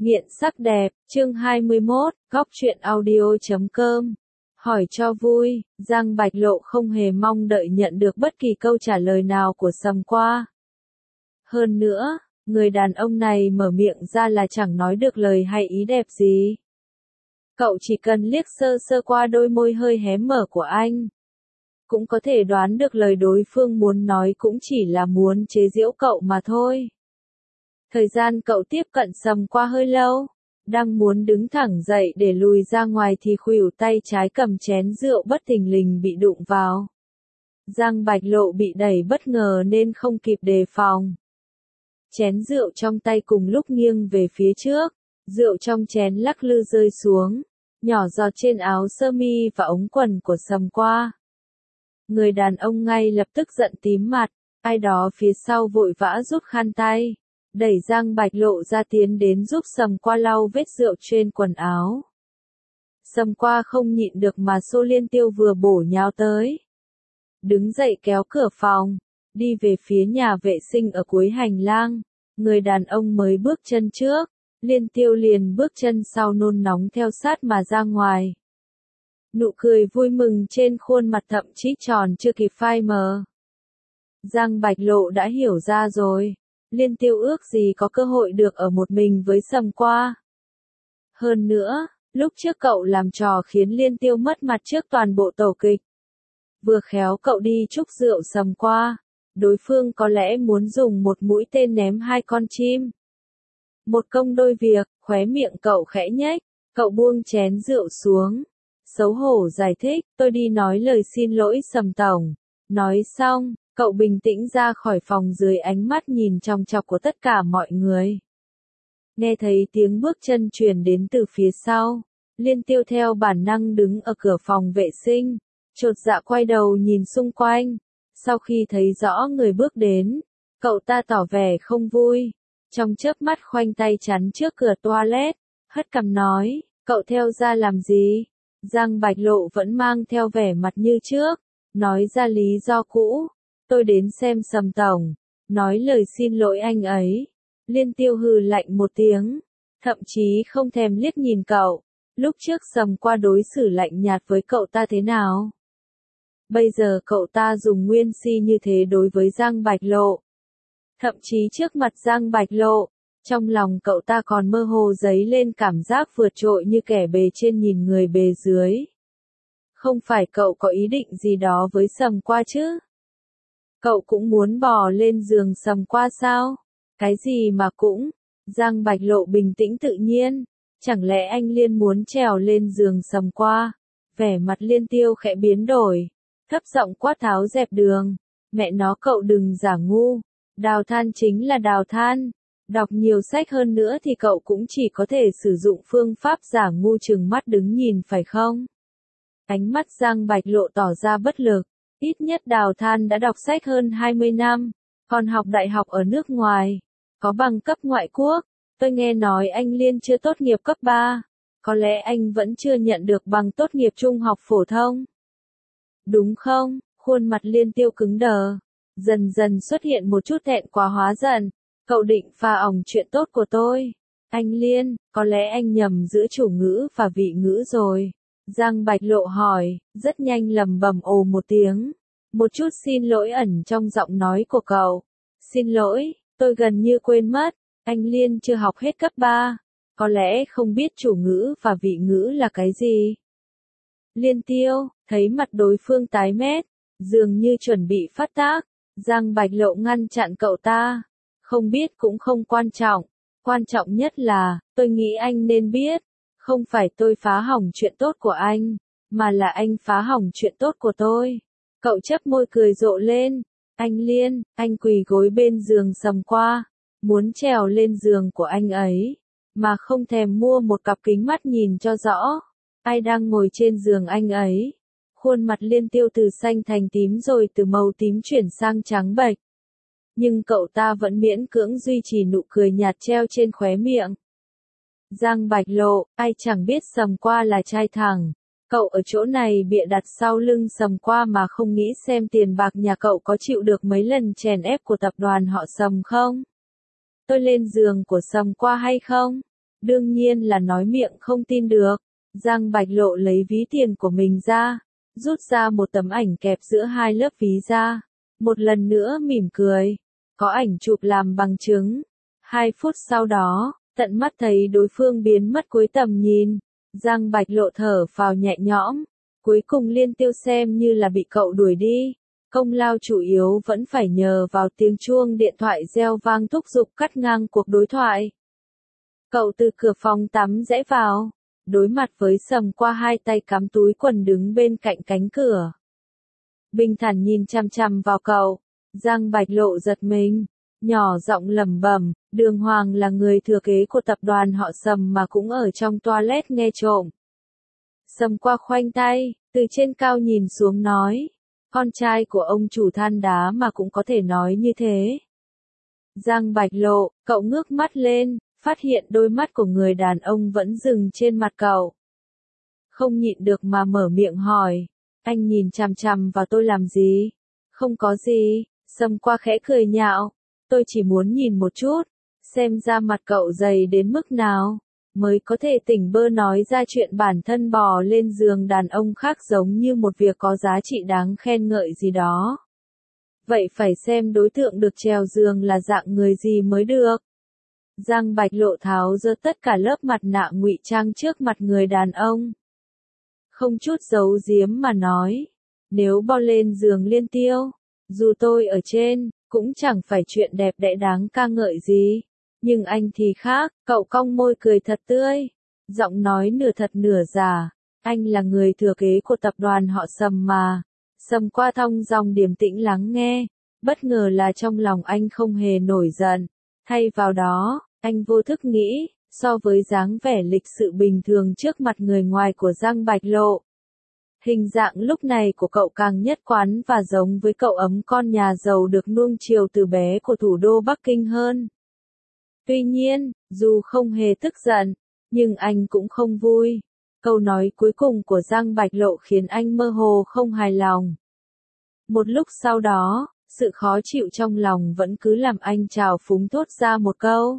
Nghiện sắc đẹp, chương 21, góc truyện audio.com. Hỏi cho vui, Giang Bạch Lộ không hề mong đợi nhận được bất kỳ câu trả lời nào của Sầm Qua. Hơn nữa, người đàn ông này mở miệng ra là chẳng nói được lời hay ý đẹp gì. Cậu chỉ cần liếc sơ sơ qua đôi môi hơi hé mở của anh, cũng có thể đoán được lời đối phương muốn nói cũng chỉ là muốn chế giễu cậu mà thôi. Thời gian cậu tiếp cận Sầm Qua hơi lâu, đang muốn đứng thẳng dậy để lùi ra ngoài thì khuỷu tay trái cầm chén rượu bất thình lình bị đụng vào. Giang Bạch Lộ bị đẩy bất ngờ nên không kịp đề phòng. Chén rượu trong tay cùng lúc nghiêng về phía trước, rượu trong chén lắc lư rơi xuống, nhỏ giọt trên áo sơ mi và ống quần của Sầm Qua. Người đàn ông ngay lập tức giận tím mặt, ai đó phía sau vội vã rút khăn tay, đẩy Giang Bạch Lộ ra tiến đến giúp Sầm Qua lau vết rượu trên quần áo. Sầm Qua không nhịn được mà xô Liên Tiêu vừa bổ nhào tới. Đứng dậy kéo cửa phòng, đi về phía nhà vệ sinh ở cuối hành lang. Người đàn ông mới bước chân trước, Liên Tiêu liền bước chân sau nôn nóng theo sát mà ra ngoài. Nụ cười vui mừng trên khuôn mặt thậm chí tròn chưa kịp phai mờ. Giang Bạch Lộ đã hiểu ra rồi. Liên Tiêu ước gì có cơ hội được ở một mình với Sầm Qua. Hơn nữa, lúc trước cậu làm trò khiến Liên Tiêu mất mặt trước toàn bộ tổ kịch. Vừa khéo cậu đi chúc rượu Sầm Qua, đối phương có lẽ muốn dùng một mũi tên ném hai con chim. Một công đôi việc, khóe miệng cậu khẽ nhếch, cậu buông chén rượu xuống. Xấu hổ giải thích, tôi đi nói lời xin lỗi Sầm Tổng. Nói xong, cậu bình tĩnh ra khỏi phòng dưới ánh mắt nhìn chòng chọc của tất cả mọi người. Nghe thấy tiếng bước chân truyền đến từ phía sau, Liên Tiêu theo bản năng đứng ở cửa phòng vệ sinh, chột dạ quay đầu nhìn xung quanh. Sau khi thấy rõ người bước đến, cậu ta tỏ vẻ không vui, trong chớp mắt khoanh tay chắn trước cửa toilet, hất cằm nói, cậu theo ra làm gì? Giang Bạch Lộ vẫn mang theo vẻ mặt như trước, nói ra lý do cũ. Tôi đến xem Sầm Tổng, nói lời xin lỗi anh ấy. Liên Tiêu hừ lạnh một tiếng, thậm chí không thèm liếc nhìn cậu. Lúc trước Sầm Qua đối xử lạnh nhạt với cậu ta thế nào? Bây giờ cậu ta dùng nguyên si như thế đối với Giang Bạch Lộ. Thậm chí trước mặt Giang Bạch Lộ, trong lòng cậu ta còn mơ hồ dấy lên cảm giác vượt trội như kẻ bề trên nhìn người bề dưới. Không phải cậu có ý định gì đó với Sầm Qua chứ? Cậu cũng muốn bò lên giường Sầm Qua sao? Cái gì mà cũng? Giang Bạch Lộ bình tĩnh tự nhiên. Chẳng lẽ anh Liên muốn trèo lên giường Sầm Qua? Vẻ mặt Liên Tiêu khẽ biến đổi, thấp giọng quát tháo dẹp đường. Mẹ nó cậu đừng giả ngu. Đào than chính là đào than. Đọc nhiều sách hơn nữa thì cậu cũng chỉ có thể sử dụng phương pháp giả ngu trừng mắt đứng nhìn phải không? Ánh mắt Giang Bạch Lộ tỏ ra bất lực. Ít nhất Đào Than đã đọc sách hơn 20 năm, còn học đại học ở nước ngoài, có bằng cấp ngoại quốc. Tôi nghe nói anh Liên chưa tốt nghiệp cấp 3, có lẽ anh vẫn chưa nhận được bằng tốt nghiệp trung học phổ thông. Đúng không? Khuôn mặt Liên Tiêu cứng đờ, dần dần xuất hiện một chút thẹn quá hóa giận. Cậu định phá ỏng chuyện tốt của tôi. Anh Liên, có lẽ anh nhầm giữa chủ ngữ và vị ngữ rồi. Giang Bạch Lộ hỏi, rất nhanh lầm bầm ồ một tiếng. Một chút xin lỗi ẩn trong giọng nói của cậu. Xin lỗi, tôi gần như quên mất, anh Liên chưa học hết cấp 3. Có lẽ không biết chủ ngữ và vị ngữ là cái gì. Liên Tiêu, thấy mặt đối phương tái mét, dường như chuẩn bị phát tác. Giang Bạch Lộ ngăn chặn cậu ta. Không biết cũng không quan trọng. Quan trọng nhất là, tôi nghĩ anh nên biết. Không phải tôi phá hỏng chuyện tốt của anh, mà là anh phá hỏng chuyện tốt của tôi. Cậu chớp môi cười rộ lên. Anh Liên, anh quỳ gối bên giường Sầm Qua, muốn trèo lên giường của anh ấy, mà không thèm mua một cặp kính mắt nhìn cho rõ. Ai đang ngồi trên giường anh ấy? Khuôn mặt Liên Tiêu từ xanh thành tím rồi từ màu tím chuyển sang trắng bệch. Nhưng cậu ta vẫn miễn cưỡng duy trì nụ cười nhạt treo trên khóe miệng. Giang Bạch Lộ, ai chẳng biết Sầm Qua là trai thẳng. Cậu ở chỗ này bịa đặt sau lưng Sầm Qua mà không nghĩ xem tiền bạc nhà cậu có chịu được mấy lần chèn ép của tập đoàn họ Sầm không? Tôi lên giường của Sầm Qua hay không? Đương nhiên là nói miệng không tin được. Giang Bạch Lộ lấy ví tiền của mình ra, rút ra một tấm ảnh kẹp giữa hai lớp ví ra. Một lần nữa mỉm cười. Có ảnh chụp làm bằng chứng. 2 phút sau đó, tận mắt thấy đối phương biến mất cuối tầm nhìn. Giang Bạch Lộ thở phào nhẹ nhõm. Cuối cùng Liên Tiêu xem như là bị cậu đuổi đi. Công lao chủ yếu vẫn phải nhờ vào tiếng chuông điện thoại reo vang thúc giục cắt ngang cuộc đối thoại. Cậu từ cửa phòng tắm rẽ vào, đối mặt với Sầm Qua hai tay cắm túi quần đứng bên cạnh cánh cửa. Bình thản nhìn chằm chằm vào cậu, Giang Bạch Lộ giật mình, nhỏ giọng lẩm bẩm, Đường Hoàng là người thừa kế của tập đoàn họ Sầm mà cũng ở trong toilet nghe trộm. Sầm Qua khoanh tay, từ trên cao nhìn xuống nói, con trai của ông chủ than đá mà cũng có thể nói như thế. Giang Bạch Lộ, cậu ngước mắt lên, phát hiện đôi mắt của người đàn ông vẫn dừng trên mặt cậu. Không nhịn được mà mở miệng hỏi, anh nhìn chằm chằm vào tôi làm gì? Không có gì, Sầm Qua khẽ cười nhạo, tôi chỉ muốn nhìn một chút, xem ra mặt cậu dày đến mức nào, mới có thể tỉnh bơ nói ra chuyện bản thân bò lên giường đàn ông khác giống như một việc có giá trị đáng khen ngợi gì đó. Vậy phải xem đối tượng được trèo giường là dạng người gì mới được. Giang Bạch Lộ tháo giơ tất cả lớp mặt nạ ngụy trang trước mặt người đàn ông. Không chút giấu giếm mà nói, nếu bò lên giường Liên Tiêu, dù tôi ở trên, cũng chẳng phải chuyện đẹp đẽ đáng ca ngợi gì. Nhưng anh thì khác, cậu cong môi cười thật tươi, giọng nói nửa thật nửa giả, anh là người thừa kế của tập đoàn họ Sầm mà. Sầm Qua thong dong điềm tĩnh lắng nghe, bất ngờ là trong lòng anh không hề nổi giận, thay vào đó, anh vô thức nghĩ, so với dáng vẻ lịch sự bình thường trước mặt người ngoài của Giang Bạch Lộ. Hình dạng lúc này của cậu càng nhất quán và giống với cậu ấm con nhà giàu được nuông chiều từ bé của thủ đô Bắc Kinh hơn. Tuy nhiên, dù không hề tức giận, nhưng anh cũng không vui. Câu nói cuối cùng của Giang Bạch Lộ khiến anh mơ hồ không hài lòng. Một lúc sau đó, sự khó chịu trong lòng vẫn cứ làm anh trào phúng thốt ra một câu.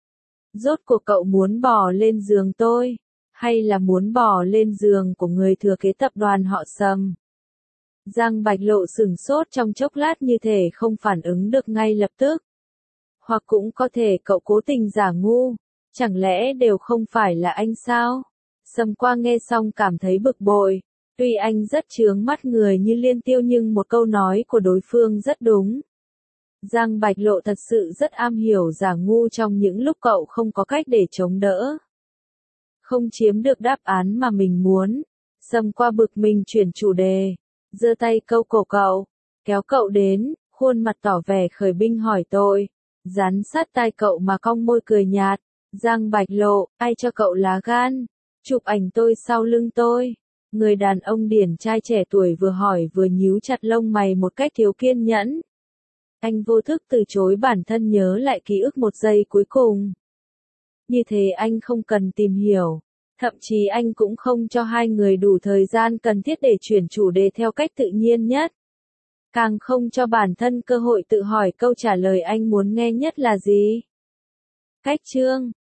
Rốt cuộc cậu muốn bò lên giường tôi, hay là muốn bò lên giường của người thừa kế tập đoàn họ Sầm? Giang Bạch Lộ sửng sốt trong chốc lát như thể không phản ứng được ngay lập tức. Hoặc cũng có thể cậu cố tình giả ngu, chẳng lẽ đều không phải là anh sao? Sầm Qua nghe xong cảm thấy bực bội, tuy anh rất chướng mắt người như Liên Tiêu nhưng một câu nói của đối phương rất đúng. Giang Bạch Lộ thật sự rất am hiểu giả ngu trong những lúc cậu không có cách để chống đỡ. Không chiếm được đáp án mà mình muốn, Sầm Qua bực mình chuyển chủ đề, giơ tay câu cổ cậu, kéo cậu đến, khuôn mặt tỏ vẻ khởi binh hỏi tội, dán sát tai cậu mà cong môi cười nhạt. Giang Bạch Lộ, ai cho cậu lá gan? Chụp ảnh tôi sau lưng tôi. Người đàn ông điển trai trẻ tuổi vừa hỏi vừa nhíu chặt lông mày một cách thiếu kiên nhẫn. Anh vô thức từ chối bản thân nhớ lại ký ức một giây cuối cùng. Như thế anh không cần tìm hiểu. Thậm chí anh cũng không cho hai người đủ thời gian cần thiết để chuyển chủ đề theo cách tự nhiên nhất. Càng không cho bản thân cơ hội tự hỏi câu trả lời anh muốn nghe nhất là gì. Cách chương